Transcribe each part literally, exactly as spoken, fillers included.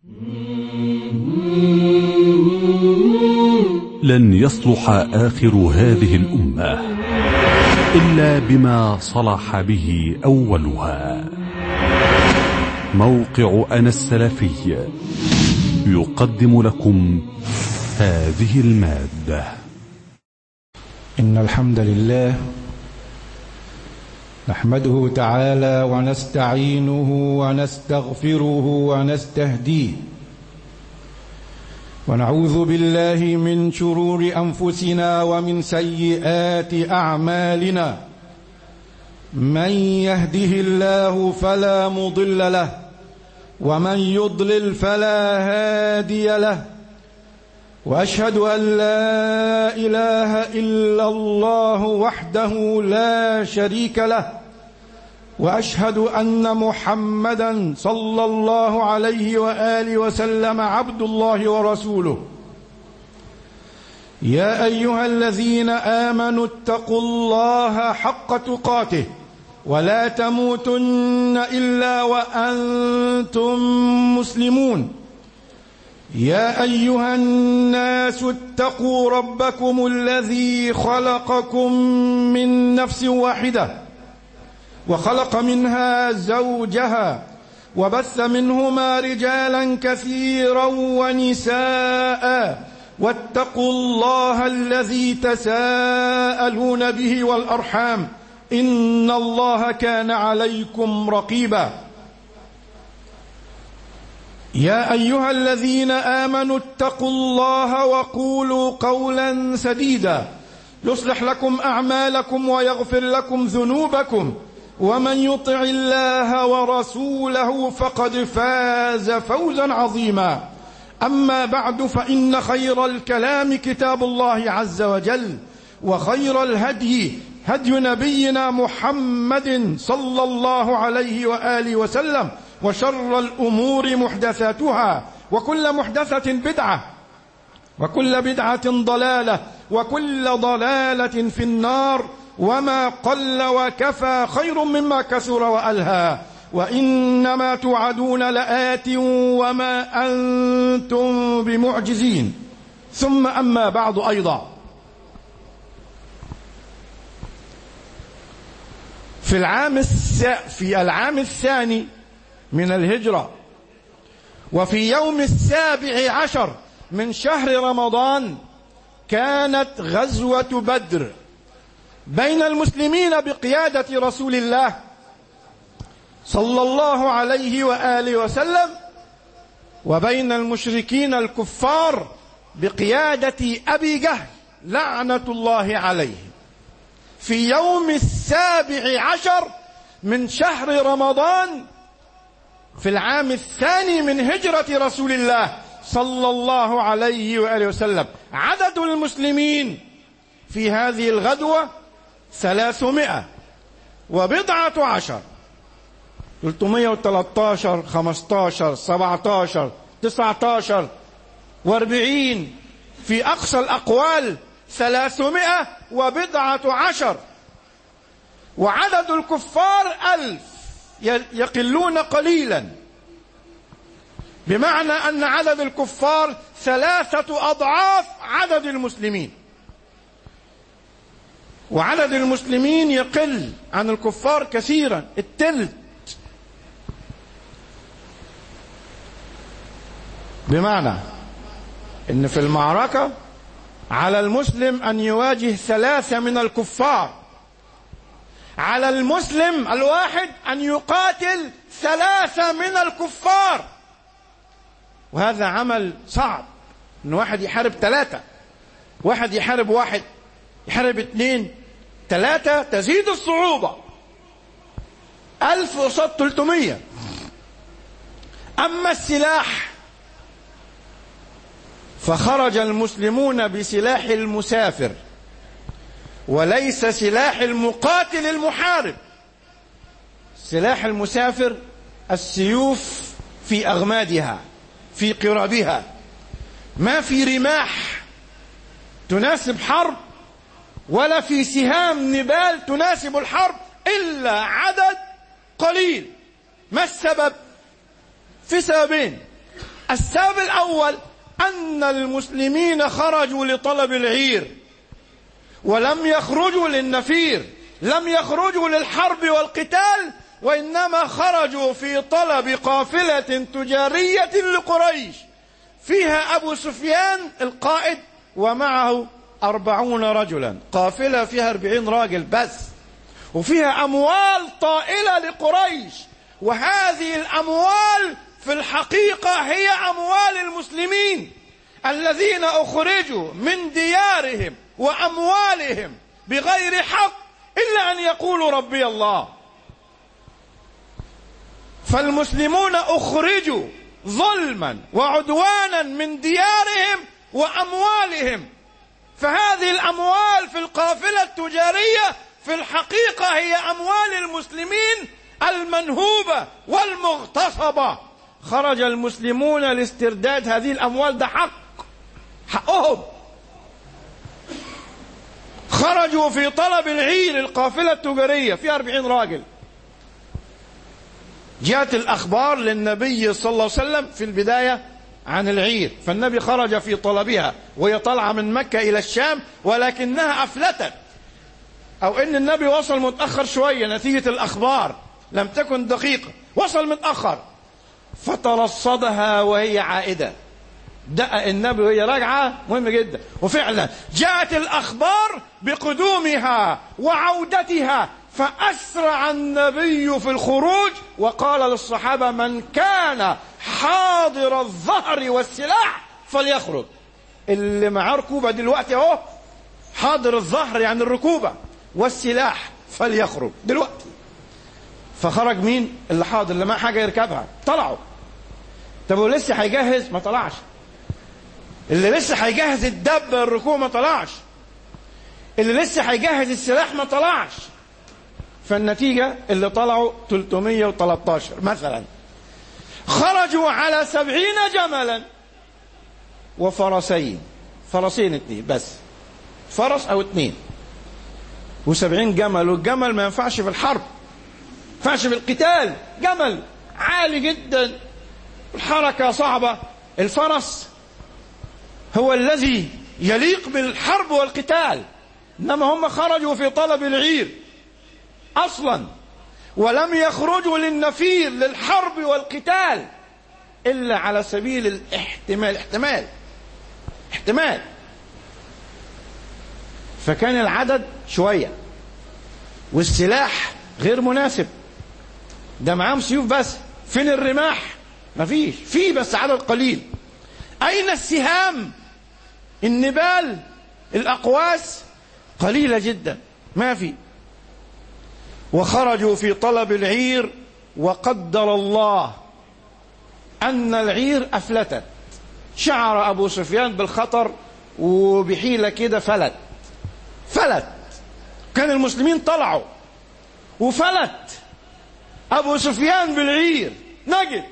لن يصلح آخر هذه الأمة إلا بما صلح به أولها. موقع أنا السلفي يقدم لكم هذه المادة. إن الحمد لله نحمده تعالى ونستعينه ونستغفره ونستهديه، ونعوذ بالله من شرور أنفسنا ومن سيئات أعمالنا. من يهده الله فلا مضل له، ومن يضلل فلا هادي له، وأشهد أن لا إله إلا الله وحده لا شريك له، وأشهد أن محمدا صلى الله عليه وآله وسلم عبد الله ورسوله. يا أيها الذين آمنوا اتقوا الله حق تقاته ولا تموتن إلا وأنتم مسلمون. يا أيها الناس اتقوا ربكم الذي خلقكم من نفس واحدة وخلق منها زوجها وبث منهما رجالا كثيرا ونساء، واتقوا الله الذي تساءلون به والأرحام إن الله كان عليكم رقيبا. يا أيها الذين آمنوا اتقوا الله وقولوا قولا سديدا يصلح لكم أعمالكم ويغفر لكم ذنوبكم، ومن يطع الله ورسوله فقد فاز فوزا عظيما. أما بعد، فإن خير الكلام كتاب الله عز وجل، وخير الهدي هدي نبينا محمد صلى الله عليه وآله وسلم، وشر الأمور محدثاتها، وكل محدثة بدعة، وكل بدعة ضلالة، وكل ضلالة في النار. وما قل وكفى خير مما كثر وألهى، وإنما توعدون لآت وما أنتم بمعجزين. ثم أما بعد، أيضا في العام الس... في العام الثاني من الهجرة، وفي يوم السابع عشر من شهر رمضان، كانت غزوة بدر بين المسلمين بقيادة رسول الله صلى الله عليه وآله وسلم، وبين المشركين الكفار بقيادة أبي جهل لعنة الله عليه، في يوم السابع عشر من شهر رمضان في العام الثاني من هجرة رسول الله صلى الله عليه وآله وسلم. عدد المسلمين في هذه الغزوة ثلاثمائة وبضعة عشر، ثلاثمائة وثلاثة عشر، خمسة عشر، سبعة عشر، تسعة عشر واربعين، في أقصى الأقوال ثلاثمائة وبضعة عشر. وعدد الكفار ألف، يقلون قليلا، بمعنى أن عدد الكفار ثلاثة أضعاف عدد المسلمين، وعدد المسلمين يقل عن الكفار كثيرا، التلت. بمعنى أن في المعركة على المسلم أن يواجه ثلاثة من الكفار، على المسلم الواحد أن يقاتل ثلاثة من الكفار، وهذا عمل صعب، أن واحد يحارب ثلاثة، واحد يحارب واحد، يحارب اثنين، ثلاثة، تزيد الصعوبة. ألف قصاد ثلاثمائة. أما السلاح فخرج المسلمون بسلاح المسافر، وليس سلاح المقاتل المحارب. سلاح المسافر السيوف في أغمادها، في قرابها، ما في رماح تناسب حرب، ولا في سهام نبال تناسب الحرب، إلا عدد قليل. ما السبب؟ في سببين. السبب الأول أن المسلمين خرجوا لطلب العير ولم يخرجوا للنفير، لم يخرجوا للحرب والقتال، وإنما خرجوا في طلب قافلة تجارية لقريش فيها أبو سفيان القائد ومعه أربعون رجلا، قافلة فيها أربعين راجل بس، وفيها أموال طائلة لقريش، وهذه الأموال في الحقيقة هي أموال المسلمين الذين أخرجوا من ديارهم وأموالهم بغير حق إلا أن يقولوا ربي الله. فالمسلمون أخرجوا ظلما وعدوانا من ديارهم وأموالهم، فهذه الأموال في القافلة التجارية في الحقيقة هي أموال المسلمين المنهوبة والمغتصبة. خرج المسلمون لاسترداد هذه الأموال، ده حق، حقهم. خرجوا في طلب العير، القافلة التجارية فيها أربعين راجل. جاءت الأخبار للنبي صلى الله عليه وسلم في البداية عن العير، فالنبي خرج في طلبها وهي طالعة من مكة إلى الشام، ولكنها أفلتت، أو إن النبي وصل متأخر شوية نتيجة الأخبار لم تكن دقيقة، وصل متأخر، فترصدها وهي عائدة. دقق النبي وهي راجعة، مهم جدا. وفعلا جاءت الأخبار بقدومها وعودتها، فأسرع النبي في الخروج وقال للصحابة: من كان حاضر الظهر والسلاح فليخرج. اللي معاه ركوبة دلوقتي اهو، حاضر الظهر يعني الركوبة، والسلاح فليخرج دلوقتي. فخرج مين؟ اللي حاضر، اللي معاه حاجة يركبها، طلعوا. طب ولسه هيجهز؟ ما طلعش. اللي لسه هيجهز الدب الركوب ما طلعش. اللي لسه هيجهز السلاح ما طلعش. فالنتيجة اللي طلعوا ثلاثمائة وثلاثة عشر مثلا. خرجوا على سبعين جملا وفرسين، فرسين اتنين بس، فرس او اتنين، وسبعين جمل. والجمل ما ينفعش في الحرب، ما ينفعش في القتال، جمل عالي جدا، الحركة صعبة. الفرس هو الذي يليق بالحرب والقتال، إنما هم خرجوا في طلب العير أصلا، ولم يخرجوا للنفير للحرب والقتال إلا على سبيل الاحتمال. احتمال احتمال فكان العدد شوية والسلاح غير مناسب. ده معاهم سيوف بس، فين الرماح؟ مفيش، في بس عدد قليل. أين السهام؟ النبال، الأقواس قليلة جدا، ما في. وخرجوا في طلب العير، وقدر الله أن العير أفلتت. شعر أبو سفيان بالخطر، وبحيلة كده فلت فلت كان المسلمين طلعوا وفلت أبو سفيان بالعير، نجد.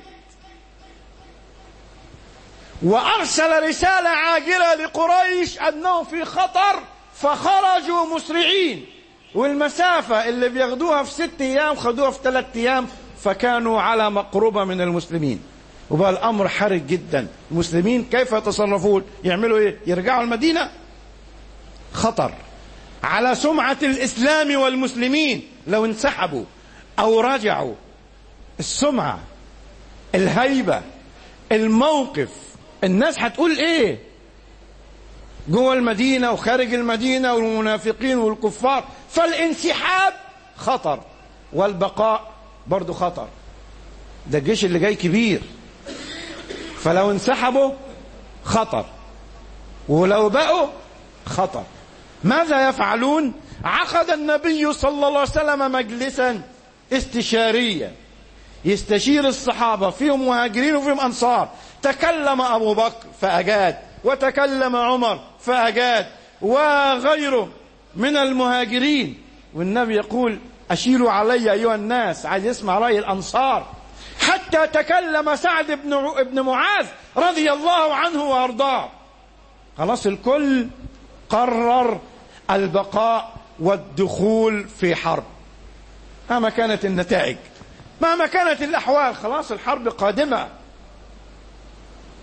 وأرسل رسالة عاجلة لقريش أنهم في خطر، فخرجوا مسرعين، والمسافة اللي بياخدوها في ست أيام خدوها في ثلاث أيام، فكانوا على مقربة من المسلمين. وبقى الأمر حرج جدا. المسلمين كيف يتصرفون؟ يعملوا إيه؟ يرجعوا المدينة؟ خطر على سمعة الإسلام والمسلمين لو انسحبوا أو رجعوا. السمعة، الهيبة، الموقف، الناس هتقول إيه جوه المدينة وخارج المدينة والمنافقين والكفار. فالانسحاب خطر، والبقاء برضو خطر. ده الجيش اللي جاي كبير، فلو انسحبوا خطر، ولو بقوا خطر. ماذا يفعلون؟ عقد النبي صلى الله عليه وسلم مجلسا استشاريا يستشير الصحابة، فيهم مهاجرين وفيهم أنصار. تكلم أبو بكر فأجاد، وتكلم عمر فأجاد، وغيره من المهاجرين. والنبي يقول: أشيروا علي أيها الناس، عايز يسمع رأي الأنصار. حتى تكلم سعد بن ابن معاذ رضي الله عنه وأرضاه. خلاص الكل قرر البقاء والدخول في حرب مهما كانت النتائج، مهما كانت الأحوال. خلاص الحرب قادمة.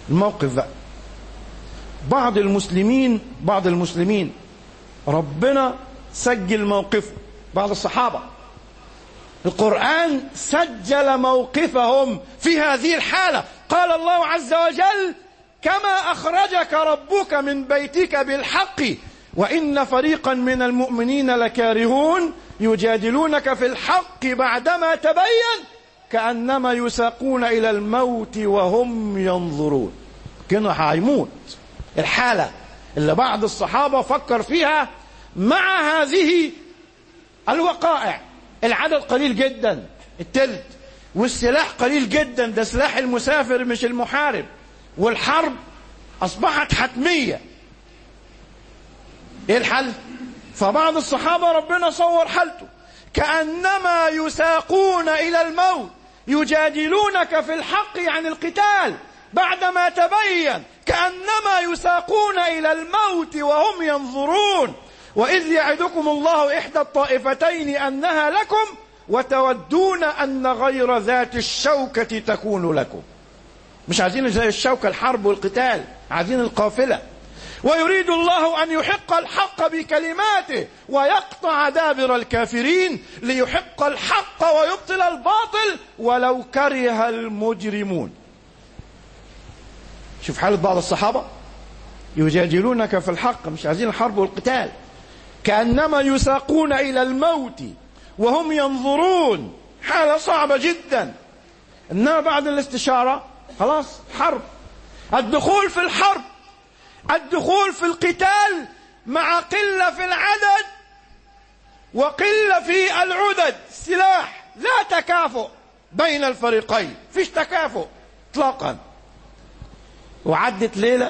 الموقف بقى، بعض المسلمين بعض المسلمين ربنا سجل موقفه، بعض الصحابة القرآن سجل موقفهم في هذه الحالة. قال الله عز وجل: كما أخرجك ربك من بيتك بالحق وإن فريقا من المؤمنين لكارهون يجادلونك في الحق بعدما تبين كأنما يساقون إلى الموت وهم ينظرون. كانوا هيموت. الحالة اللي بعض الصحابة فكر فيها مع هذه الوقائع، العدد قليل جدا، التلت، والسلاح قليل جدا، ده سلاح المسافر مش المحارب، والحرب أصبحت حتمية. إيه الحل؟ فبعض الصحابة ربنا صور حالته كأنما يساقون إلى الموت يجادلونك في الحق عن القتال بعدما تبين كأنما يساقون إلى الموت وهم ينظرون وإذ يعدكم الله إحدى الطائفتين أنها لكم وتودون أن غير ذات الشوكة تكون لكم. مش عايزين زي الشوكة الحرب والقتال، عايزين القافلة. ويريد الله أن يحق الحق بكلماته ويقطع دابر الكافرين ليحق الحق ويبطل الباطل ولو كره المجرمون. شوف حالة بعض الصحابة، يجادلونك في الحق، مش عايزين الحرب والقتال، كأنما يساقون إلى الموت وهم ينظرون. حالة صعبة جدا. إنما بعد الاستشارة خلاص حرب، الدخول في الحرب، الدخول في القتال مع قلة في العدد وقلة في العدد، سلاح، لا تكافؤ بين الفريقين، فيش تكافؤ اطلاقا. وعدت ليلة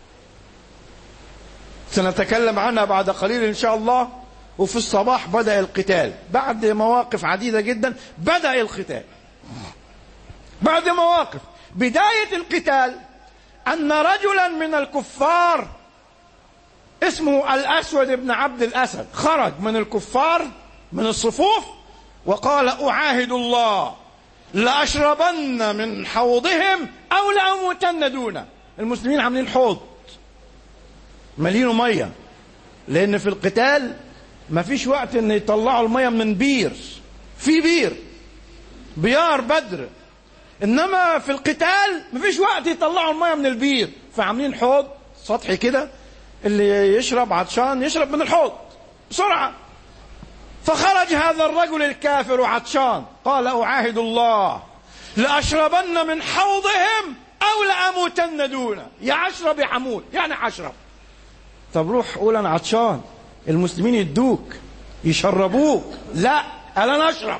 سنتكلم عنها بعد قليل إن شاء الله. وفي الصباح بدأ القتال بعد مواقف عديدة جدا. بدأ القتال بعد مواقف. بداية القتال أن رجلا من الكفار اسمه الأسود بن عبد الأسد خرج من الكفار من الصفوف وقال: أعاهد الله لأشربن من حوضهم أو لأموتن دونه. المسلمين عاملين حوض مليانه مية، لأن في القتال ما فيش وقت ان يطلعوا المية من بير، في بير بيار بدر، انما في القتال ما فيش وقت يطلعوا المية من البير، فعاملين حوض سطحي كده، اللي يشرب عطشان يشرب من الحوض بسرعة. فخرج هذا الرجل الكافر عطشان قال: أعاهد الله لأشربن من حوضهم أو لأموتن دونه. يا أشرب يا حمود، يعني أشرب. طب روح قول أنا عطشان، المسلمين يدوك يشربوك. لا، قال أنا أشرب.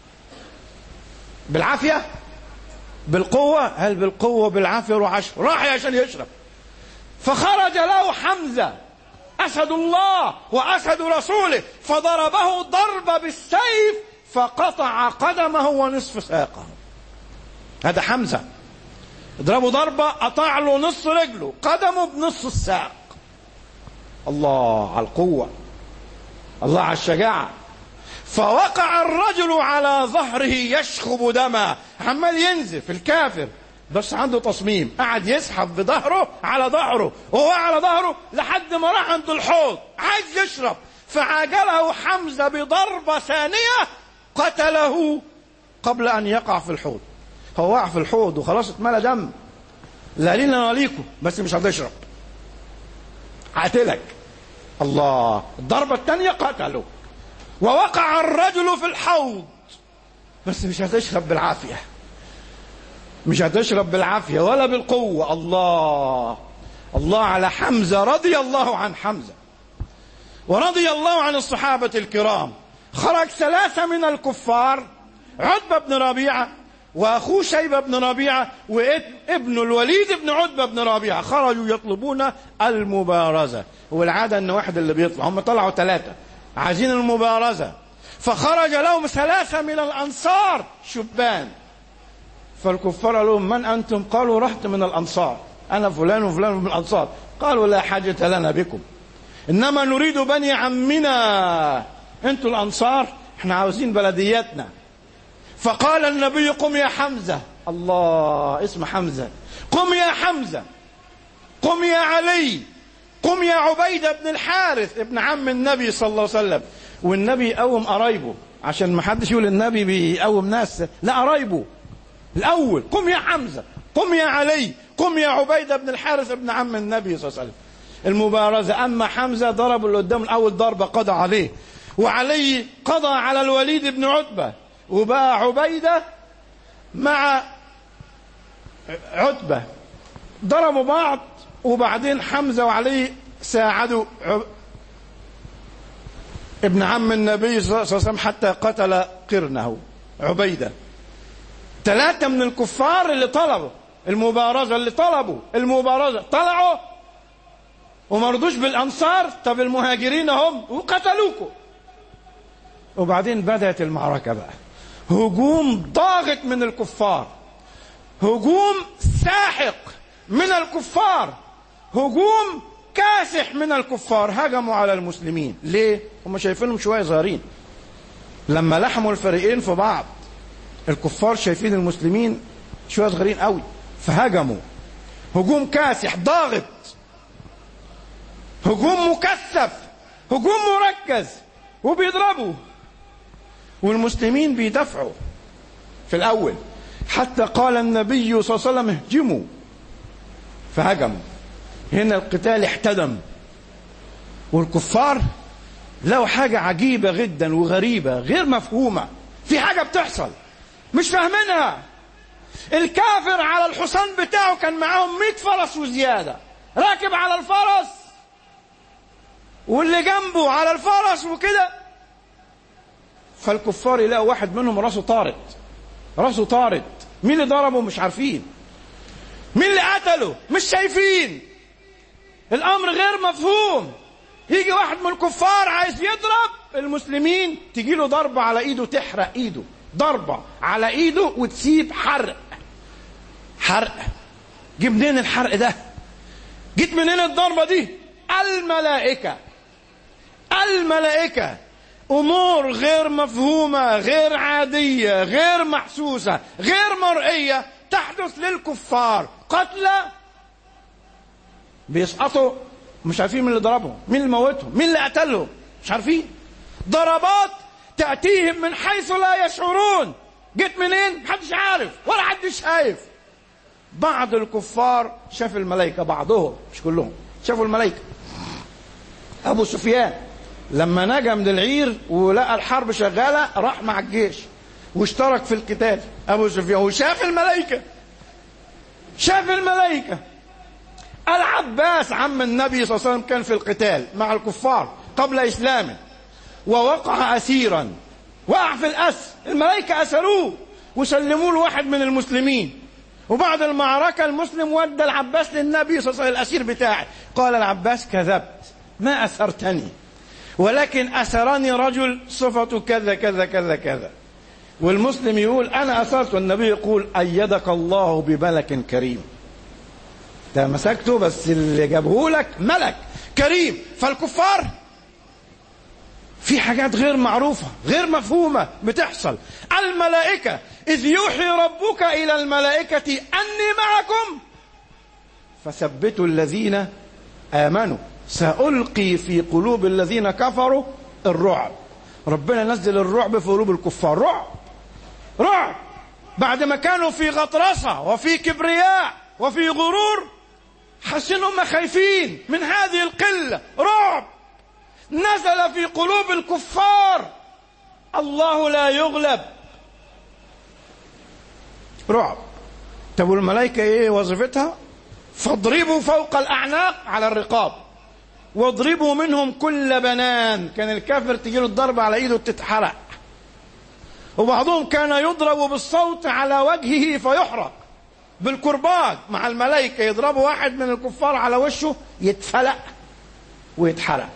بالعافية بالقوة؟ هل بالقوة بالعافية روح أشرب؟ راح عشان يشرب. فخرج له حمزة أسد الله وأسد رسوله فضربه ضربة بالسيف فقطع قدمه ونصف ساقه. هذا حمزة، اضربه ضربة قطع له نص رجله، قدمه بنص الساق. الله على القوة، الله على الشجاعة. فوقع الرجل على ظهره يشخب دما، عمال ينزف الكافر، بس عنده تصميم، قعد يسحب بظهره على ظهره وهو على ظهره لحد ما راح عند الحوض عايز يشرب، فعاجله حمزة بضربة ثانية قتله قبل أن يقع في الحوض. هو وقع في الحوض وخلاص اتملى دم، لا لينا وليكم، بس مش هتشرب، قاتلك. الله، الضربة الثانية قتله. ووقع الرجل في الحوض، بس مش هتشرب بالعافية، مش هتشرب بالعافية ولا بالقوة. الله الله على حمزة، رضي الله عن حمزة ورضي الله عن الصحابة الكرام. خرج ثلاثة من الكفار، عتبة بن ربيعة وأخوه شيبة بن ربيعة وابن الوليد بن عتبة بن ربيعة، خرجوا يطلبون المبارزة. والعادة أن واحد اللي بيطلع، هم طلعوا ثلاثة عايزين المبارزة. فخرج لهم ثلاثة من الأنصار شبان، فالكفار قالوا: من أنتم؟ قالوا: رحت من الأنصار، أنا فلان وفلان من الأنصار. قالوا: لا حاجة لنا بكم، إنما نريد بني عمنا، أنتم الأنصار احنا عاوزين بلدياتنا. فقال النبي: قم يا حمزة الله، اسم حمزة. قم يا حمزة، قم يا علي، قم يا عبيدة بن الحارث ابن عم النبي صلى الله عليه وسلم. والنبي يقوم قرايبه، عشان ما حدش يقول النبي بيقوم ناس، لا، قرايبه الأول. قم يا حمزة، قم يا علي، قم يا عبيدة بن الحارث ابن عم النبي صلى الله عليه وسلم. المبارزة. أما حمزة ضرب اللي قدام الأول ضربة قضى عليه، وعلي قضى على الوليد بن عتبة، وبقى عبيدة مع عتبة ضربوا بعض، وبعدين حمزة وعلي ساعدوا ابن عم النبي صلى الله عليه وسلم حتى قتل قرنه عبيدة. ثلاثة من الكفار اللي طلبوا المبارزة اللي طلبوا المبارزة طلعوا وما رضوش بالأنصار. طب المهاجرين هم وقتلوكم. وبعدين بدأت المعركة بقى، هجوم ضاغط من الكفار، هجوم ساحق من الكفار، هجوم كاسح من الكفار. هجموا على المسلمين. ليه؟ هم شايفينهم شوية صغيرين. لما لحموا الفريقين في بعض، الكفار شايفين المسلمين شوية صغيرين قوي، فهجموا هجوم كاسح ضاغط، هجوم مكثف، هجوم مركز، وبيضربوا والمسلمين بيدافعوا في الأول، حتى قال النبي صلى الله عليه وسلم اهجموا، فهجموا. هنا القتال احتدم، والكفار لو حاجة عجيبة جدا وغريبة غير مفهومة، في حاجة بتحصل مش فاهمينها. الكافر على الحصان بتاعه كان معاهم مئة فرس وزيادة، راكب على الفرس واللي جنبه على الفرس وكده، فالكفار يلاقوا واحد منهم راسه طارت، راسه طارت. مين اللي ضربه؟ مش عارفين. مين اللي قتله؟ مش شايفين. الأمر غير مفهوم. يجي واحد من الكفار عايز يضرب المسلمين، تجي له ضربة على ايده تحرق ايده، ضربة على ايده وتسيب حرق. حرق. جيب منين الحرق ده؟ جيت منين الضربة دي؟ الملائكة. الملائكة. أمور غير مفهومة، غير عادية، غير محسوسة، غير مرئية تحدث للكفار. قتلى بيسقطوا مش عارفين مين اللي ضربهم، مين اللي موتهم، مين اللي قتلهم، مش عارفين. ضربات تأتيهم من حيث لا يشعرون. جيت منين؟ محدش عارف ولا حد شايف. بعض الكفار شاف الملائكة، بعضهم مش كلهم شافوا الملائكة. أبو سفيان لما نجا من العير ولقى الحرب شغالة راح مع الجيش واشترك في القتال. أبو سفيان وشاف الملائكة، شاف الملائكة. العباس عم النبي صلى الله عليه وسلم كان في القتال مع الكفار قبل إسلامه، ووقع أسيرا، وقع في الأسر. الملائكة أسروه وسلموه لواحد من المسلمين. وبعد المعركة المسلم ودى العباس للنبي صلى الله عليه وسلم، الأسير بتاعي. قال العباس كذبت، ما أسرتني، ولكن أسرني رجل صفته كذا كذا كذا كذا. والمسلم يقول أنا أسرت، والنبي يقول أيدك الله بملك كريم. ده مسكته بس اللي جابه لك ملك كريم. فالكفار في حاجات غير معروفة غير مفهومة بتحصل. الملائكة إذ يوحي ربك إلى الملائكة أني معكم فثبتوا الذين آمنوا سألقي في قلوب الذين كفروا الرعب. ربنا نزل الرعب في قلوب الكفار. رعب رعب بعد ما كانوا في غطرسة وفي كبرياء وفي غرور، حسن هم خايفين من هذه القلة. رعب نزل في قلوب الكفار. الله لا يغلب. رعب. طب والملائكة ايه وظيفتها؟ فاضربوا فوق الأعناق على الرقاب، واضربوا منهم كل بنان. كان الكافر تجيله الضربة على ايده تتحرق، وبعضهم كان يضرب بالصوت على وجهه فيحرق. بالكرباج مع الملائكة يضربوا واحد من الكفار على وشه يتفلق ويتحرق.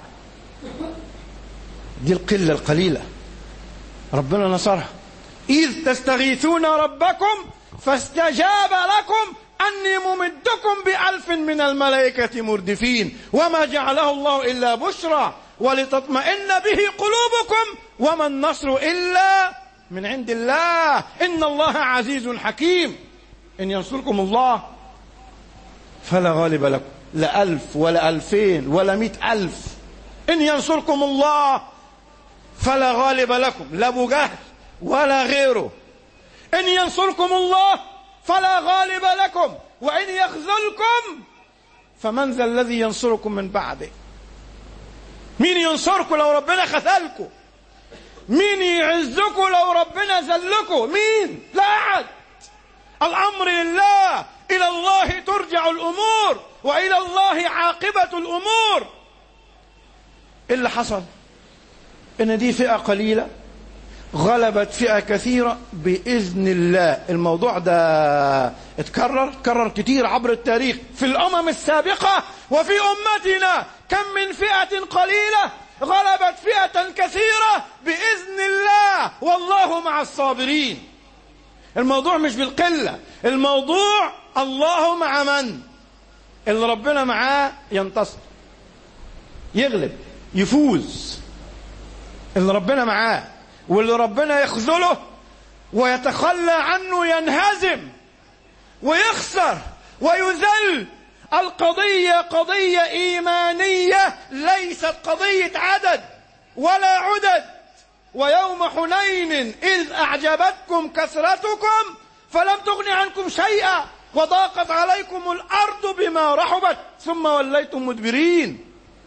دي القلة القليلة ربنا نصرها. إذ تستغيثون ربكم فاستجاب لكم أني ممدكم بألف من الملائكة مردفين وما جعله الله إلا بشرى ولتطمئن به قلوبكم وما النصر إلا من عند الله إن الله عزيز حكيم. إن ينصركم الله فلا غالب لكم، لا ألف ولا ألفين ولا مئة ألف. إن ينصركم الله فلا غالب لكم، لا أبو جهل ولا غيره. إن ينصركم الله فلا غالب لكم، وإن يخذلكم فمن ذا الذي ينصركم من بعده؟ مين ينصركم لو ربنا خذلكم؟ مين يعزكم لو ربنا ذلكم؟ مين؟ لا أحد. الأمر لله، إلى الله ترجع الأمور، وإلى الله عاقبة الأمور. إيه اللي حصل؟ إن دي فئة قليلة غلبت فئة كثيرة بإذن الله. الموضوع ده اتكرر اتكرر كتير عبر التاريخ في الأمم السابقة وفي أمتنا. كم من فئة قليلة غلبت فئة كثيرة بإذن الله، والله مع الصابرين. الموضوع مش بالقلة، الموضوع الله مع من؟ اللي ربنا معاه ينتصر، يغلب، يفوز. اللي ربنا معاه، واللي ربنا يخذله ويتخلى عنه ينهزم ويخسر ويذل. القضية قضية إيمانية، ليست قضية عدد ولا عدد. ويوم حنين إذ أعجبتكم كثرتكم فلم تغن عنكم شيئا وضاقت عليكم الأرض بما رحبت ثم وليتم مدبرين.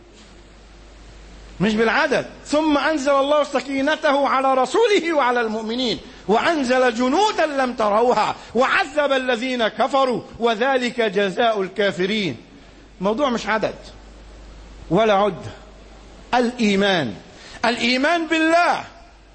مش بالعدد. ثم أنزل الله سكينته على رسوله وعلى المؤمنين وأنزل جنودا لم تروها وعذب الذين كفروا وذلك جزاء الكافرين. موضوع مش عدد ولا عدة. الإيمان، الإيمان بالله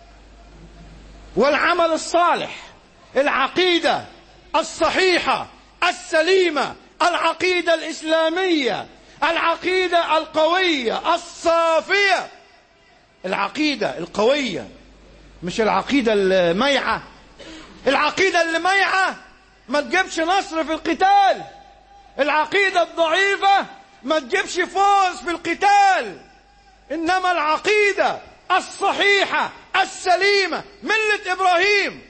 والعمل الصالح، العقيدة الصحيحة السليمة، العقيدة الإسلامية، العقيدة القوية الصافية. العقيدة القوية، مش العقيدة الميعة. العقيدة الميعة ما تجيبش نصر في القتال. العقيدة الضعيفة ما تجيبش فوز في القتال. إنما العقيدة الصحيحة السليمة، ملة إبراهيم،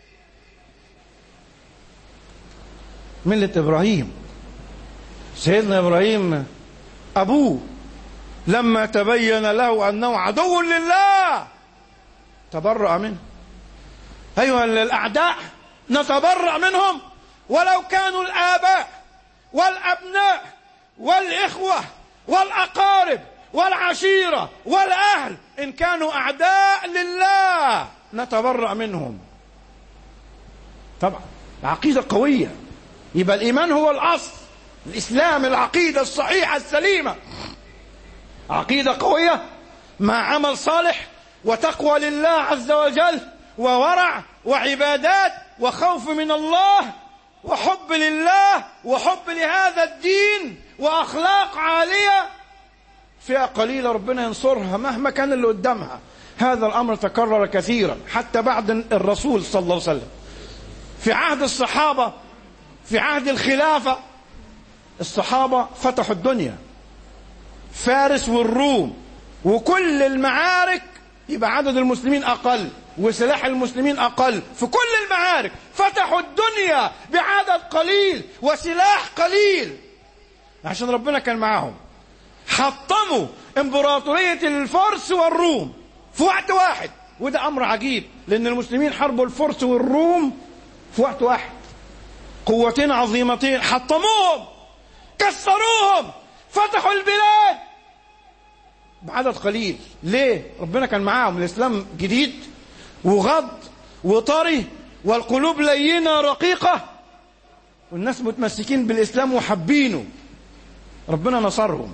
ملة إبراهيم. سيدنا إبراهيم أبوه لما تبين له أنه عدو لله تبرأ منه. أيها الأعداء نتبرأ منهم ولو كانوا الآباء والأبناء والإخوة والأقارب والعشيرة والأهل، إن كانوا أعداء لله نتبرأ منهم. طبعا العقيدة قوية، يبقى الإيمان هو الأصل. الإسلام العقيدة الصحيحة السليمة، عقيدة قوية مع عمل صالح وتقوى لله عز وجل وورع وعبادات وخوف من الله وحب لله وحب لهذا الدين وأخلاق عالية. فئة قليلة ربنا ينصرها مهما كان اللي قدامها. هذا الأمر تكرر كثيرا حتى بعد الرسول صلى الله عليه وسلم. في عهد الصحابة، في عهد الخلافة، الصحابة فتحوا الدنيا، فارس والروم، وكل المعارك يبقى عدد المسلمين أقل وسلاح المسلمين أقل. في كل المعارك فتحوا الدنيا بعدد قليل وسلاح قليل عشان ربنا كان معاهم. حطموا امبراطورية الفرس والروم في وقت واحد، وده أمر عجيب لأن المسلمين حاربوا الفرس والروم في وقت واحد. قوتين عظيمتين حطموهم، كسروهم، فتحوا البلاد بعدد قليل. ليه؟ ربنا كان معاهم. الإسلام جديد وغض وطري والقلوب لينة رقيقة والناس متمسكين بالإسلام وحبينه، ربنا نصرهم.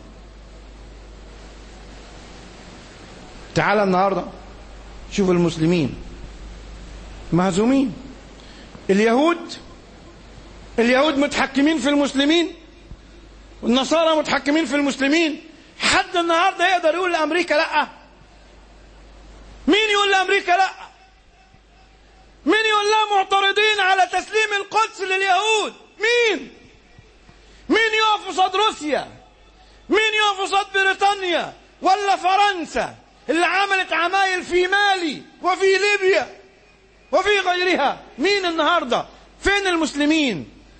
تعال النهاردة شوف المسلمين مهزومين. اليهود اليهود متحكمين في المسلمين والنصارى متحكمين في المسلمين. حد النهارده يقدر يقول لأمريكا لا؟ مين يقول لأمريكا لا؟ مين يقول لها معترضين على تسليم القدس لليهود؟ مين؟ مين يقف قصاد روسيا؟ مين يقف قصاد بريطانيا ولا فرنسا اللي عملت عمايل في مالي وفي ليبيا وفي غيرها؟ مين النهارده؟ فين المسلمين؟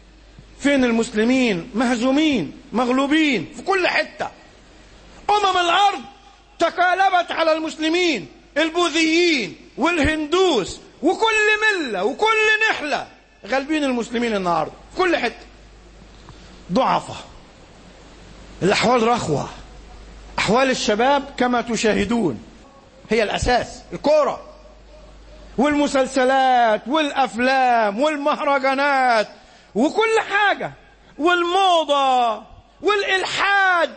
فين المسلمين؟ مهزومين مغلوبين في كل حتة. أمم الأرض تكالبت على المسلمين، البوذيين والهندوس وكل ملة وكل نحلة غالبين المسلمين النهاردة في كل حتة. ضعفة، الأحوال رخوة، أحوال الشباب كما تشاهدون هي الأساس. الكورة والمسلسلات والأفلام والمهرجانات وكل حاجة، والموضة والإلحاد.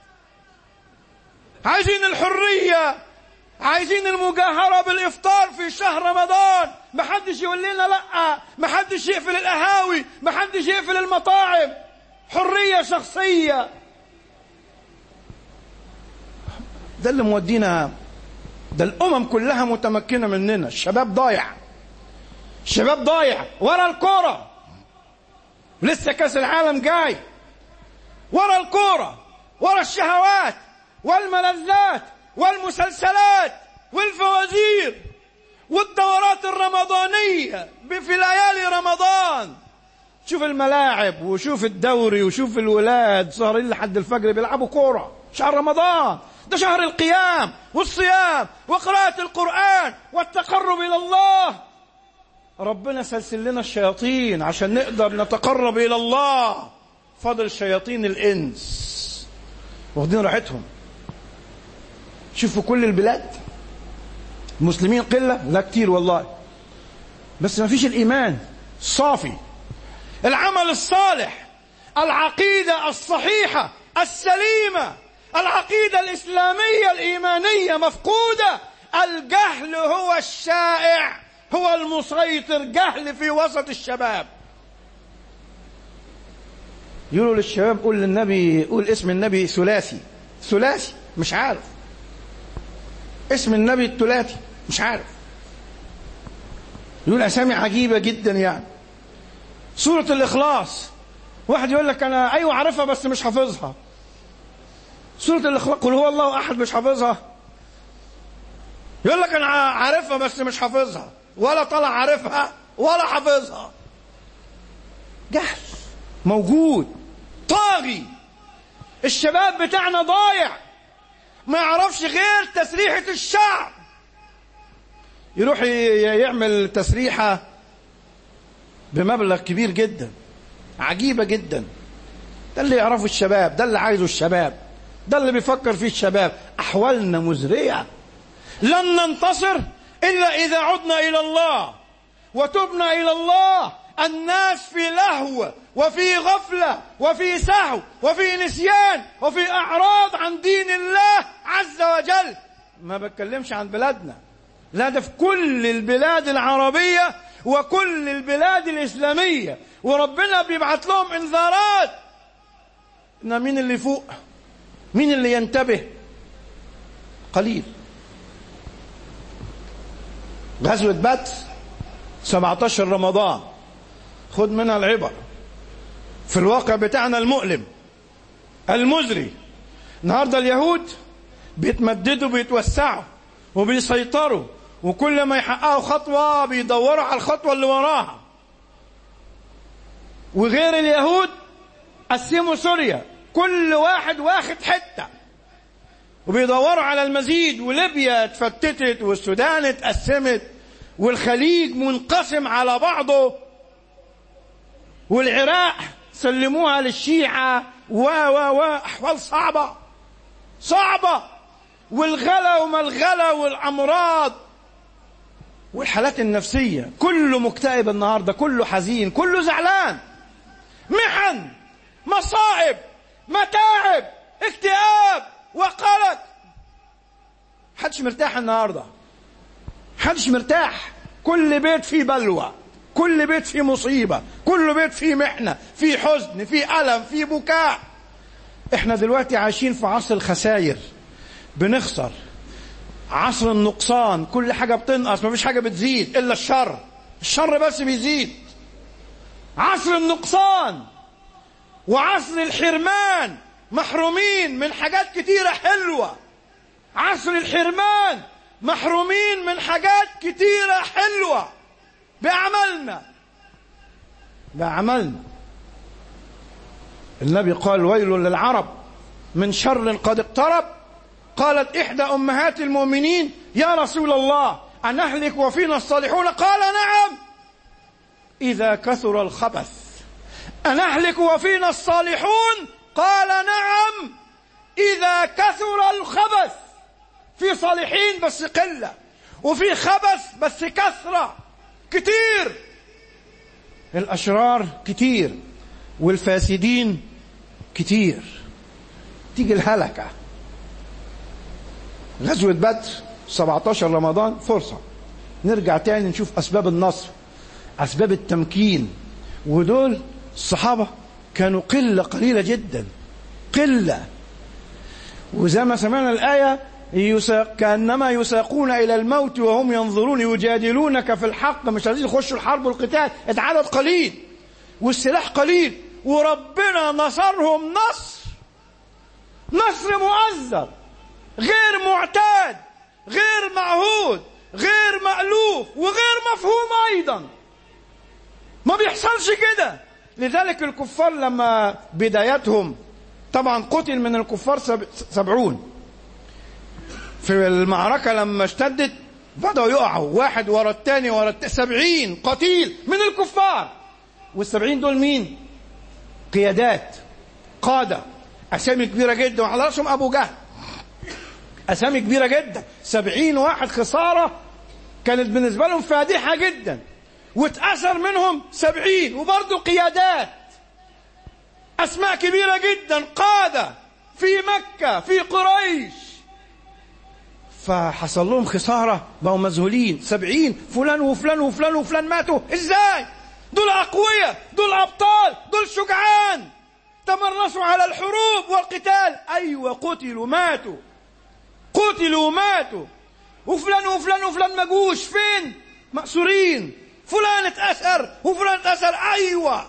عايزين الحرية، عايزين المجاهرة بالإفطار في شهر رمضان. محدش يقول لنا لأ، محدش يقفل القهاوي، محدش يقفل المطاعم. حرية شخصية. ده اللي مودينا. ده الأمم كلها متمكنة مننا. الشباب ضايع، الشباب ضايع ورا الكورة. لسه كاس العالم جاي. ورا الكورة، ورا الشهوات والملذات والمسلسلات والفوازير والدورات الرمضانية في ليالي رمضان. شوف الملاعب وشوف الدوري وشوف الولاد سهرين لحد الفجر بيلعبوا كورة. شهر رمضان ده شهر القيام والصيام وقراءة القرآن والتقرب إلى الله. ربنا سلسل لنا الشياطين عشان نقدر نتقرب إلى الله. فضل شياطين الإنس واخدين راحتهم. شوفوا كل البلاد المسلمين قلة، لا كتير والله، بس ما فيش الإيمان الصافي، العمل الصالح، العقيدة الصحيحة السليمة، العقيدة الإسلامية الإيمانية مفقودة. الجهل هو الشائع، هو المسيطر. جهل في وسط الشباب. يقولوا للشباب قول للنبي، قول اسم النبي ثلاثي. ثلاثي مش عارف اسم النبي الثلاثي، مش عارف. يقول أسامي عجيبة جدا. يعني سورة الإخلاص، واحد يقول لك أنا أيوة عارفها بس مش حافظها. سورة الإخلاص قل هو الله أحد مش حافظها. يقول لك أنا عارفها بس مش حافظها، ولا طلع عارفها ولا حافظها. جهل موجود طاغي. الشباب بتاعنا ضايع، ما يعرفش غير تسريحة الشعر. يروح يعمل تسريحة بمبلغ كبير جدا، عجيبة جدا. ده اللي يعرفه الشباب، ده اللي عايزه الشباب، ده اللي بيفكر فيه الشباب. أحوالنا مزرية. لن ننتصر إلا إذا عدنا إلى الله وتبنا إلى الله. الناس في لهو وفي غفلة وفي سهو وفي نسيان وفي أعراض عن دين الله عز وجل. ما بتكلمش عن بلادنا، لا، ده في كل البلاد العربية وكل البلاد الإسلامية. وربنا بيبعت لهم إنذارات. إن مين اللي فوق؟ مين اللي ينتبه؟ قليل. غزوة بدر سبعة عشر رمضان، خد منها العبر في الواقع بتاعنا المؤلم المزري. النهارده اليهود بيتمددوا بيتوسعوا وبيسيطروا، وكل ما يحققوا خطوة بيدوروا على الخطوة اللي وراها. وغير اليهود قسموا سوريا، كل واحد واخد حتة وبيدوروا على المزيد. وليبيا اتفتتت والسودان اتقسمت والخليج منقسم على بعضه، والعراق سلموها للشيعة و و و أحوال صعبة صعبة. والغلا وما الغلا والأمراض والحالات النفسية، كله مكتئب النهاردة، كله حزين، كله زعلان. محن، مصائب، متاعب، اكتئاب وقلق. حدش مرتاح النهاردة، حدش مرتاح. كل بيت فيه بلوى، كل بيت فيه مصيبة، كل بيت فيه محنة، فيه حزن، فيه ألم، فيه بكاء. احنا دلوقتي عايشين في عصر الخسائر، بنخسر. عصر النقصان، كل حاجة بتنقص، مفيش حاجة بتزيد إلا الشر. الشر بس بيزيد. عصر النقصان وعصر الحرمان، محرومين من حاجات كتيرة حلوة. عصر الحرمان، محرومين من حاجات كتيرة حلوة. بعملنا بعملنا النبي قال ويل للعرب من شر قد اقترب. قالت إحدى أمهات المؤمنين يا رسول الله أنهلك وفينا الصالحون؟ قال نعم إذا كثر الخبث. أنهلك وفينا الصالحون؟ قال نعم إذا كثر الخبث. في صالحين بس قلة، وفي خبث بس كثرة كتير. الأشرار كتير والفاسدين كتير، تيجي الهلكة. غزوة بدر سبعة عشر رمضان فرصة نرجع تاني نشوف أسباب النصر، أسباب التمكين. ودول الصحابة كانوا قلة قليلة جدا، قلة. وزي ما سمعنا الآية يساق كأنما يساقون إلى الموت وهم ينظرون يجادلونك في الحق، مش عايزين يخشوا الحرب والقتال، العدد قليل والسلاح قليل، وربنا نصرهم نصر نصر مؤزر غير معتاد غير معهود غير مألوف وغير مفهوم أيضا، ما بيحصلش كده. لذلك الكفار لما بدايتهم طبعا قتل من الكفار سبعون في المعركة، لما اشتدت بدأوا يقعوا واحد ورا الثاني ورا الثاني، سبعين قتيل من الكفار. والسبعين دول مين؟ قيادات، قادة، أسامي كبيرة جدا، وعلى رأسهم أبو جهل، أسامي كبيرة جدا. سبعين واحد خسارة كانت بالنسبة لهم فادحة جدا، واتأثر منهم سبعين، وبرضه قيادات، أسماء كبيرة جدا، قادة في مكة في قريش. فحصل لهم خسارة، بقوا مذهولين. سبعين فلان وفلان وفلان وفلان ماتوا ازاي؟ دول أقوياء، دول أبطال، دول شجعان، تمرسوا على الحروب والقتال. أيوة قتلوا ماتوا، قتلوا ماتوا. وفلان وفلان وفلان ما جوش، فين؟ مأسورين. فلان اتأثر وفلان اتأثر، أيوة.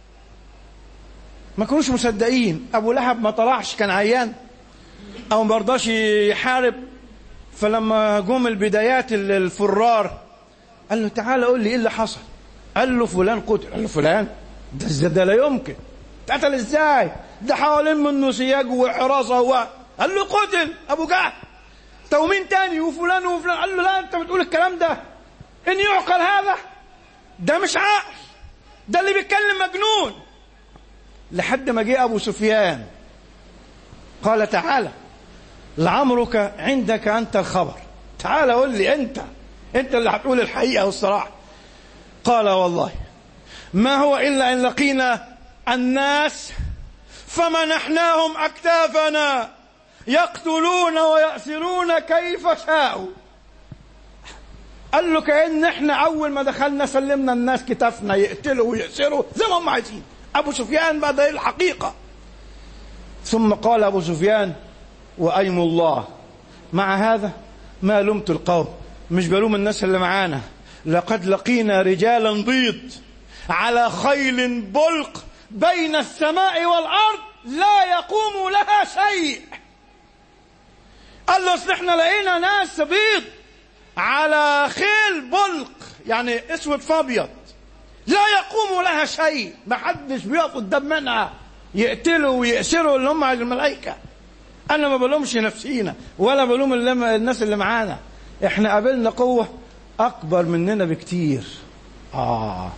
ما كانوش مصدقين. أبو لهب ما طلعش، كان عيان أو ما برضاش يحارب. فلما جم البدايات الفرار قال له تعالى قول لي ايه اللي حصل. قال له فلان قتل. قال له فلان ده, ده لا يمكن، اتقتل ازاي؟ ده حوالين منه سياج وحراسه و... قال له قتل ابو جهل. طب ومين تاني؟ وفلان وفلان. قال له لا انت بتقول الكلام ده، ان يعقل هذا؟ ده مش عقل، ده اللي بيتكلم مجنون. لحد ما جه ابو سفيان قال تعالى لعمرك عندك أنت الخبر، تعال قول لي أنت أنت اللي هتقول الحقيقة والصراحة. قال والله ما هو إلا أن لقينا الناس فمنحناهم أكتافنا يقتلون ويأسرون كيف شاءوا. قال له كأن احنا أول ما دخلنا سلمنا الناس كتافنا يقتلوا ويأسروا زي ما هم عايزين. أبو سفيان بقى ده الحقيقة. ثم قال أبو سفيان وأيم الله مع هذا ما لمت القوم، مش بلوم الناس اللي معانا، لقد لقينا رجالا بيض على خيل بلق بين السماء والأرض لا يقوم لها شيء. قال له اصل احنا لقينا ناس بيض على خيل بلق، يعني اسود فابيض، لا يقوم لها شيء، ما حدش بيقف قدام منها، يقتلوا ويأسروا اللي هم الملائكة. أنا ما بلومش نفسينا ولا بلوم الناس اللي معانا، احنا قابلنا قوة أكبر مننا بكتير. آه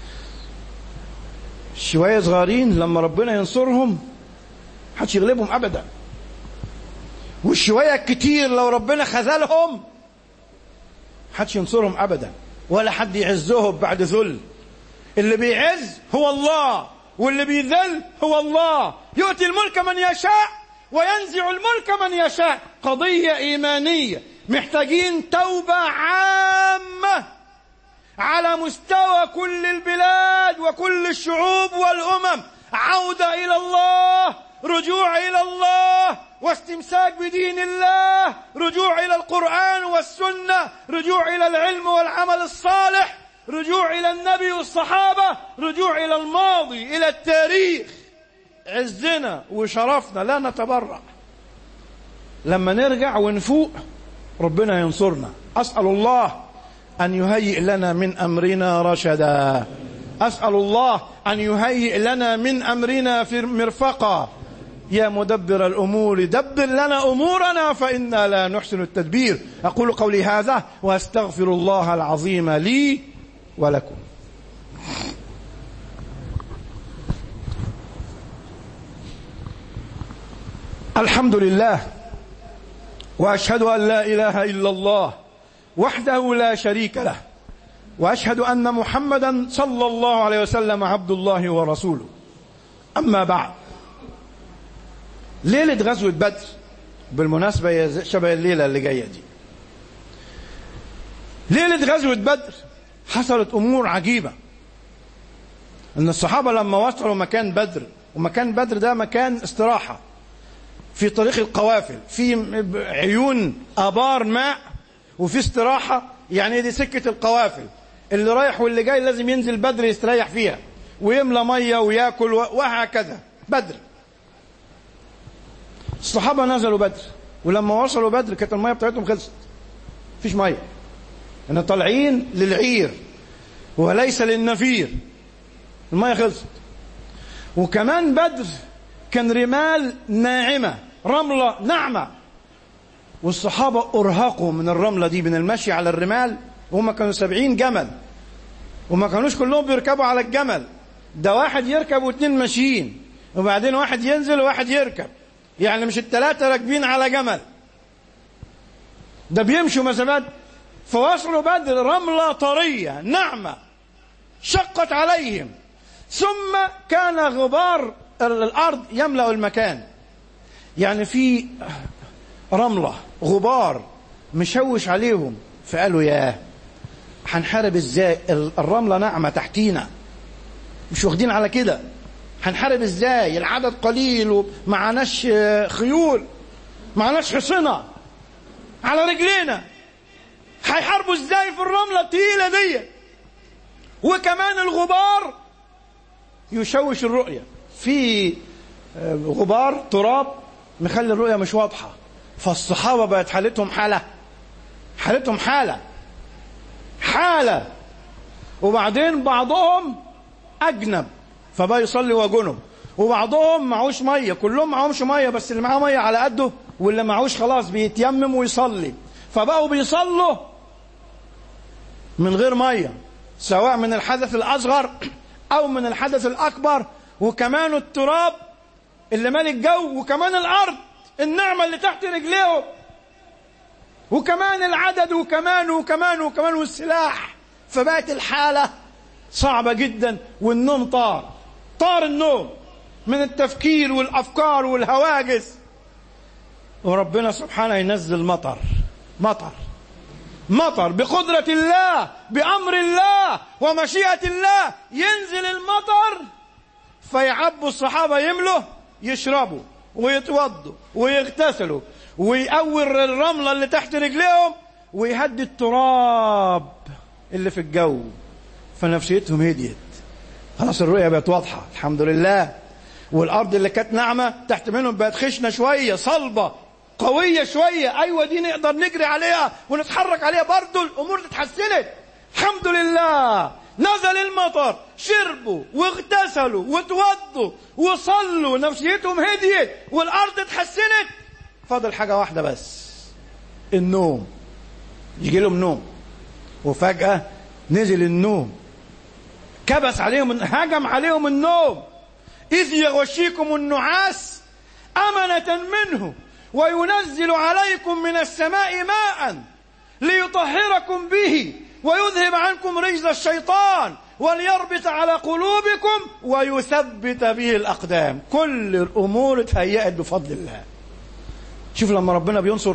شوية صغارين لما ربنا ينصرهم محدش يغلبهم أبدا، والشوية الكتير لو ربنا خذلهم محدش ينصرهم أبدا، ولا حد يعزهم بعد ذل. اللي بيعز هو الله، واللي بيذل هو الله. يؤتي الملك من يشاء وينزع الملك من يشاء. قضية إيمانية، محتاجين توبة عامة على مستوى كل البلاد وكل الشعوب والأمم، عودة إلى الله، رجوع إلى الله واستمساك بدين الله، رجوع إلى القرآن والسنة، رجوع إلى العلم والعمل الصالح، رجوع إلى النبي والصحابة، رجوع إلى الماضي إلى التاريخ. عزنا وشرفنا لا نتبرع. لما نرجع ونفوق ربنا ينصرنا. أسأل الله أن يهيئ لنا من أمرنا رشدا. أسأل الله أن يهيئ لنا من أمرنا في مرفقا. يا مدبر الأمور دبر لنا أمورنا فإنا لا نحسن التدبير. أقول قولي هذا وأستغفر الله العظيم لي ولكم. الحمد لله وأشهد أن لا إله إلا الله وحده لا شريك له، وأشهد أن محمدا صلى الله عليه وسلم عبد الله ورسوله. أما بعد، ليلة غزوة بدر بالمناسبة شبه الليلة اللي جاية دي. ليلة غزوة بدر حصلت أمور عجيبة. أن الصحابة لما وصلوا مكان بدر، ومكان بدر ده مكان استراحة في طريق القوافل، في عيون آبار ماء وفي استراحة، يعني دي سكة القوافل، اللي رايح واللي جاي لازم ينزل بدر يستريح فيها ويملى مية ويأكل وهكذا. بدر الصحابة نزلوا بدر، ولما وصلوا بدر كانت المية بتاعتهم خلصت، مفيش مية، إن طالعين للعير وليس للنفير، المية خلصت. وكمان بدر كان رمال ناعمة، رملة ناعمة، والصحابة أرهقوا من الرملة دي، من المشي على الرمال، وهم كانوا سبعين جمل، وما كانوش كلهم بيركبوا على الجمل، ده واحد يركب واثنين ماشيين، وبعدين واحد ينزل وواحد يركب، يعني مش الثلاثة راكبين على جمل، ده بيمشوا مسافات. فوصلوا بدر رملة طرية ناعمة شقت عليهم، ثم كان غبار الأرض يملأ المكان، يعني في رملة غبار مشوش عليهم. فقالوا ياه هنحارب ازاي؟ الرملة ناعمة تحتينا، مش واخدين على كده، هنحارب ازاي؟ العدد قليل ومعناش خيول، معناش حصنة على رجلينا، هيحاربوا ازاي في الرملة التقيلة دي؟ وكمان الغبار يشوش الرؤية، في غبار تراب مخلي الرؤية مش واضحة. فالصحابة بقت حالتهم حالة، حالتهم حالة حالة. وبعدين بعضهم أجنب فبقى يصلي وجنب، وبعضهم معوش مية، كلهم معهمش مية، بس اللي معاه مية على قده، واللي معوش خلاص بيتيمم ويصلي، فبقوا بيصلوا من غير مية، سواء من الحدث الأصغر أو من الحدث الأكبر. وكمان التراب اللي مالي الجو، وكمان الأرض النعمة اللي تحت رجليهم، وكمان العدد، وكمان وكمان وكمان والسلاح. فبقت الحالة صعبة جدا، والنوم طار طار النوم من التفكير والأفكار والهواجس. وربنا سبحانه ينزل مطر مطر مطر بقدرة الله، بأمر الله ومشيئة الله، ينزل المطر فيعبوا الصحابة، يملوا يشربوا ويتوضوا ويغتسلوا، ويقور الرملة اللي تحت رجليهم، ويهدي التراب اللي في الجو. فنفسيتهم هديت، خلاص الرؤية بقت واضحة الحمد لله. والأرض اللي كانت ناعمة تحت منهم بقت خشنة شوية، صلبة قوية شوية، أيوة دي نقدر نجري عليها ونتحرك عليها، برضو الأمور اتحسنت الحمد لله. نزل المطر، شربوا واغتسلوا وتوضوا وصلوا، نفسيتهم هديت والأرض اتحسنت. فاضل حاجة واحدة بس، النوم. يجي لهم نوم، وفجأة نزل النوم، كبس عليهم، هجم عليهم النوم. إذ يغشيكم النعاس أمنة منه وينزل عليكم من السماء ماء ليطهركم به ويذهب عنكم رجز الشيطان وليربط على قلوبكم ويثبت به الأقدام. كل الأمور اتهيأت بفضل الله. شوف لما ربنا بينصر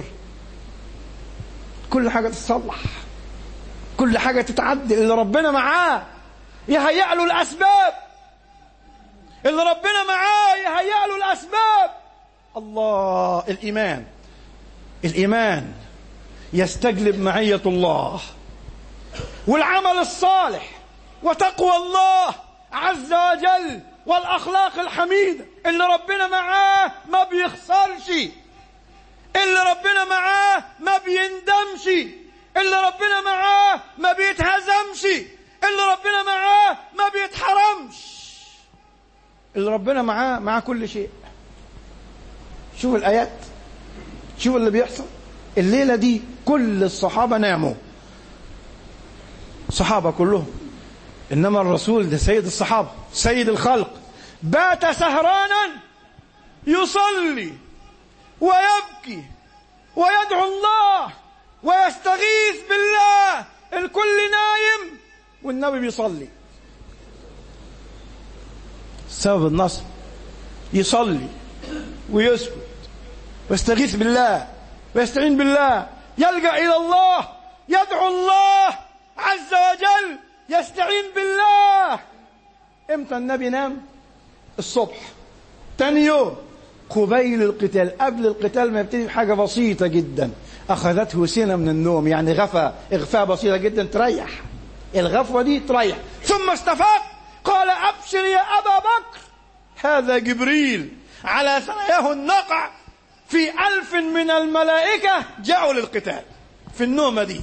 كل حاجة تتصلح، كل حاجة تتعدل. اللي ربنا معاه يهيأ له الأسباب، اللي ربنا معاه يهيأ له الأسباب. الله، الإيمان الإيمان يستجلب معية الله، والعمل الصالح، وتقوى الله عز وجل، والأخلاق الحميدة. اللي ربنا معاه ما بيخسرش، اللي ربنا معاه ما بيندمش، اللي ربنا معاه ما بيتهزمش، اللي ربنا معاه ما بيتحرمش، اللي ربنا معاه معاه كل شيء. شوف الآيات، شوف اللي بيحصل. الليلة دي كل الصحابة ناموا، صحابة كلهم، إنما الرسول ده سيد الصحابة سيد الخلق بات سهرانا يصلي ويبكي ويدعو الله ويستغيث بالله، الكل نايم والنبي بيصلي. سبب النصر يصلي ويسكت ويستغيث بالله ويستعين بالله، يلجأ إلى الله، يدعو الله عز وجل، يستعين بالله. امتى النبي نام؟ الصبح تاني يوم قبيل القتال، قبل القتال ما يبتدي بحاجة بسيطة جدا، أخذته سنة من النوم، يعني غفى إغفاء بسيطة جدا تريح، الغفوة دي تريح. ثم استفاق قال أبشر يا أبا بكر، هذا جبريل على ثناياه النقع في ألف من الملائكة جاءوا للقتال في النومة دي.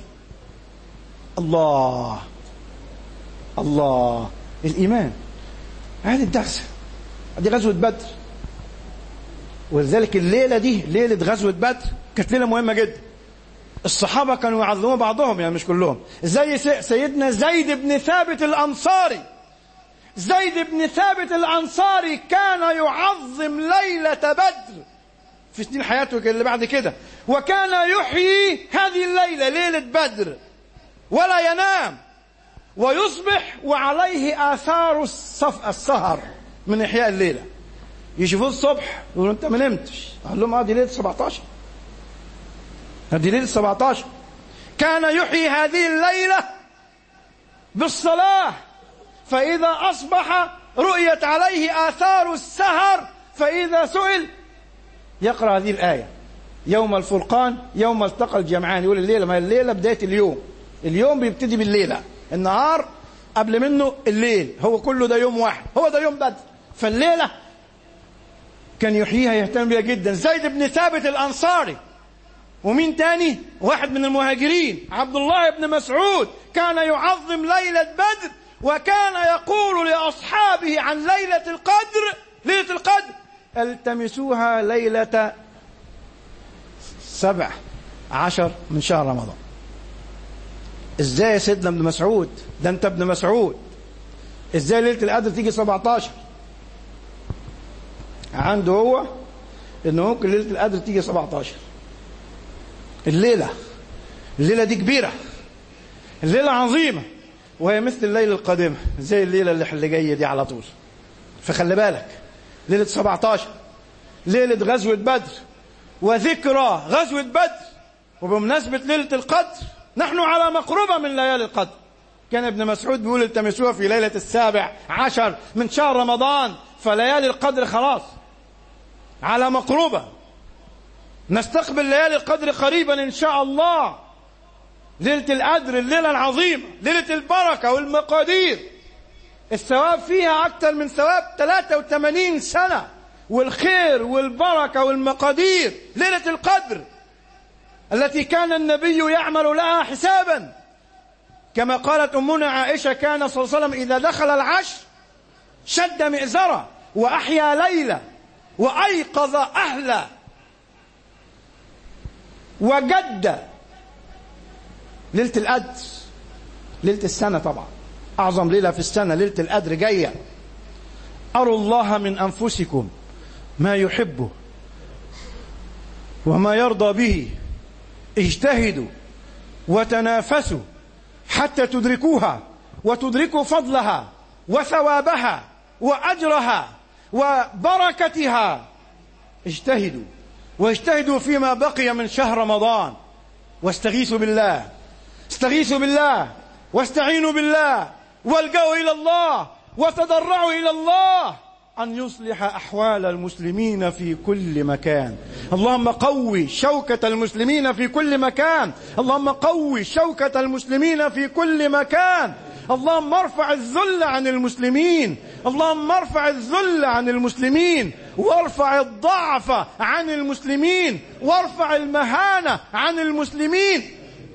الله الله، الإيمان. هذه الدرس، دي غزوة بدر، ولذلك الليلة دي ليلة غزوة بدر كانت ليلة مهمة جدا. الصحابة كانوا يعظموا بعضهم، يعني مش كلهم، زي سيدنا زيد بن ثابت الأنصاري. زيد بن ثابت الأنصاري كان يعظم ليلة بدر في سنين حياته اللي بعد كده، وكان يحيي هذه الليلة، ليلة بدر، ولا ينام، ويصبح وعليه آثار الصف السهر من إحياء الليلة. يشوفوه الصبح يقولوا أنت ما نمتش، قال لهم اه دي ليلة سبعتاشر، هذه ليلة سبعتاشر. كان يحيي هذه الليلة بالصلاة، فإذا أصبح رؤيت عليه آثار السهر، فإذا سئل يقرأ هذه الآية يوم الفرقان يوم التقى الجمعان، يقول الليلة، ما الليلة بداية اليوم، اليوم بيبتدي بالليلة، النهار قبل منه الليل، هو كله ده يوم واحد، هو ده يوم بدر. فالليلة كان يحييها يهتم بها جدا زيد بن ثابت الأنصاري. ومين تاني؟ واحد من المهاجرين، عبد الله بن مسعود، كان يعظم ليلة بدر، وكان يقول لأصحابه عن ليلة القدر، ليلة القدر التمسوها ليلة سبع عشر من شهر رمضان. ازاي يا سيدنا ابن مسعود؟ ده انت ابن مسعود، ازاي ليلة القدر تيجي سبعتاشر؟ عنده هو انه ممكن ليلة القدر تيجي سبعتاشر. الليلة الليلة دي كبيرة، الليلة عظيمة، وهي مثل الليلة القادمة، زي الليلة اللي جاية دي على طول. فخلي بالك، ليلة سبعتاشر ليلة غزوة بدر وذكرى غزوة بدر، وبمناسبة ليلة القدر نحن على مقربة من ليالي القدر. كان ابن مسعود بيقول التمسوها في ليلة السابع عشر من شهر رمضان، فليالي القدر خلاص على مقربة، نستقبل ليالي القدر قريبا إن شاء الله. ليلة القدر الليلة العظيمة، ليلة البركة والمقادير، الثواب فيها أكثر من ثواب ثلاثة وثمانين سنة، والخير والبركة والمقادير. ليلة القدر التي كان النبي يعمل لها حسابا، كما قالت أمنا عائشة كان صلى الله عليه وسلم إذا دخل العشر شد مئزرة وأحيا ليلة وأيقظ أهله وجد. ليلة القدر ليلة السنة طبعا، أعظم ليلة في السنة ليلة القدر جاية. أروا الله من أنفسكم ما يحبه وما يرضى به، اجتهدوا وتنافسوا حتى تدركوها وتدركوا فضلها وثوابها وأجرها وبركتها. اجتهدوا واجتهدوا فيما بقي من شهر رمضان، واستغيثوا بالله، استغيثوا بالله واستعينوا بالله، والجوا إلى الله وتضرعوا إلى الله أن يصلح أحوال المسلمين في كل مكان. اللهم قوي شوكة المسلمين في كل مكان، اللهم قوي شوكة المسلمين في كل مكان. اللهم ارفع الذل عن المسلمين، اللهم ارفع الذل عن المسلمين، وارفع الضعف عن المسلمين، وارفع المهانة عن المسلمين.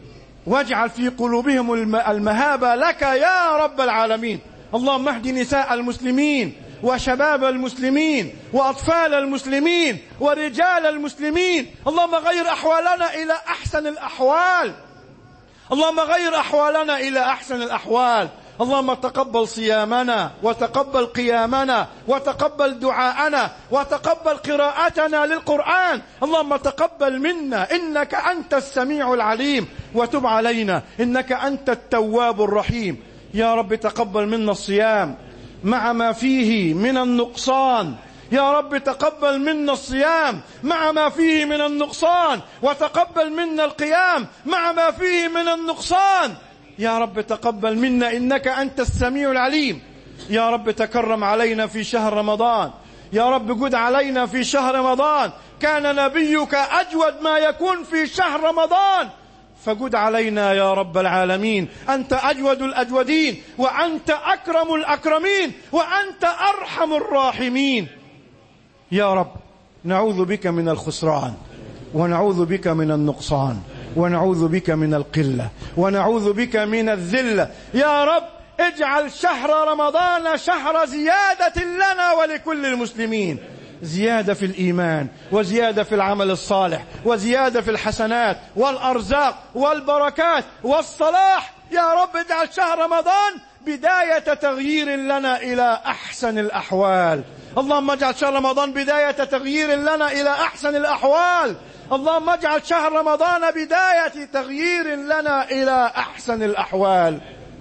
واجعل في قلوبهم المهابة لك يا رب العالمين. اللهم اهد نساء المسلمين وشباب المسلمين وأطفال المسلمين ورجال المسلمين. اللهم غير أحوالنا إلى أحسن الأحوال. اللهم غير أحوالنا إلى أحسن الأحوال. اللهم تقبل صيامنا وتقبل قيامنا وتقبل دعاءنا وتقبل قراءتنا للقرآن. اللهم تقبل منا إنك أنت السميع العليم، وتب علينا إنك أنت التواب الرحيم. يا رب تقبل منا الصيام مع ما فيه من النقصان. يا رب تقبل منا الصيام مع ما فيه من النقصان، وتقبل منا القيام مع ما فيه من النقصان. يا رب تقبل منا إنك أنت السميع العليم. يا رب تكرم علينا في شهر رمضان. يا رب جد علينا في شهر رمضان. كان نبيك أجود ما يكون في شهر رمضان، فجد علينا يا رب العالمين. أنت أجود الأجودين، وأنت أكرم الأكرمين، وأنت أرحم الراحمين. يا رب نعوذ بك من الخسران، ونعوذ بك من النقصان، ونعوذ بك من القلة، ونعوذ بك من الذلة. يا رب اجعل شهر رمضان شهر زيادة لنا ولكل المسلمين، زيادة في الإيمان، وزيادة في العمل الصالح، وزيادة في الحسنات والأرزاق والبركات والصلاح. يا رب اجعل شهر رمضان بداية تغيير لنا إلى أحسن الأحوال. اللهم اجعل شهر رمضان بداية تغيير لنا إلى أحسن الأحوال. اللهم اجعل شهر رمضان بداية تغيير لنا إلى أحسن الأحوال.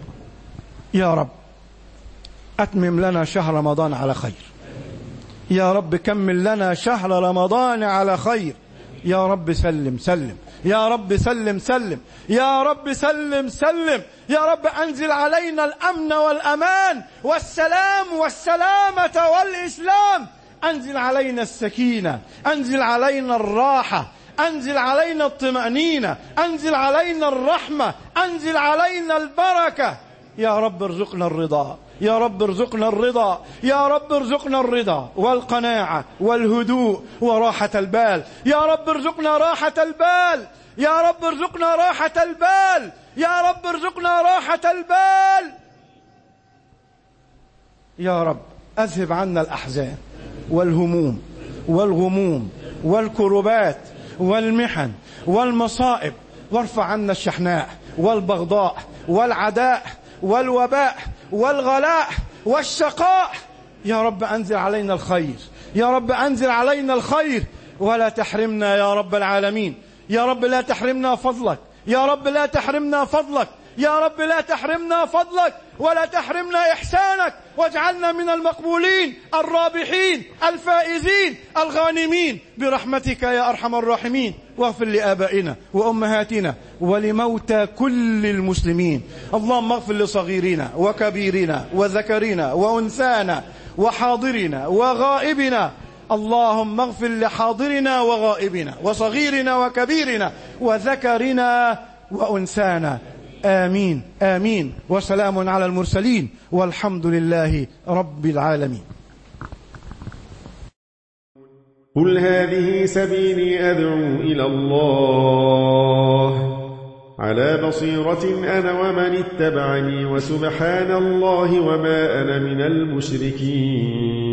يا رب أتمم لنا شهر رمضان على خير. يا رب كمل لنا شهر رمضان على خير. يا رب سلم سلم. يا رب سلم سلم. يا رب سلم سلم. يا رب أنزل علينا الأمن والأمان والسلام والسلامة والإسلام. أنزل علينا السكينة، أنزل علينا الراحة، أنزل علينا الطمأنينة، أنزل علينا الرحمة، أنزل علينا البركة. يا رب ارزقنا الرضا. يا رب ارزقنا الرضا. يا رب ارزقنا الرضا والقناعة والهدوء وراحة البال. يا رب ارزقنا راحة البال. يا رب ارزقنا راحة البال. يا رب ارزقنا راحة البال. يا رب أذهب عنا الأحزان والهموم والغموم والكربات والمحن والمصائب، وارفع عنا الشحناء والبغضاء والعداء والوباء والغلاء والشقاء. يا رب أنزل علينا الخير. يا رب أنزل علينا الخير، ولا تحرمنا يا رب العالمين. يا رب لا تحرمنا فضلك. يا رب لا تحرمنا فضلك. يا رب لا تحرمنا فضلك ولا تحرمنا إحسانك، واجعلنا من المقبولين الرابحين الفائزين الغانمين برحمتك يا أرحم الراحمين. واغفر لآبائنا وأمهاتنا ولموتى كل المسلمين. اللهم اغفر لصغيرنا وكبيرنا وذكرنا وأنثانا وحاضرنا وغائبنا. اللهم اغفر لحاضرنا وغائبنا وصغيرنا وكبيرنا وذكرنا وأنثانا. آمين آمين. وسلام على المرسلين والحمد لله رب العالمين. قل هذه سبيلي أدعو إلى الله على بصيرة أنا ومن اتبعني، وسبحان الله وما أنا من المشركين.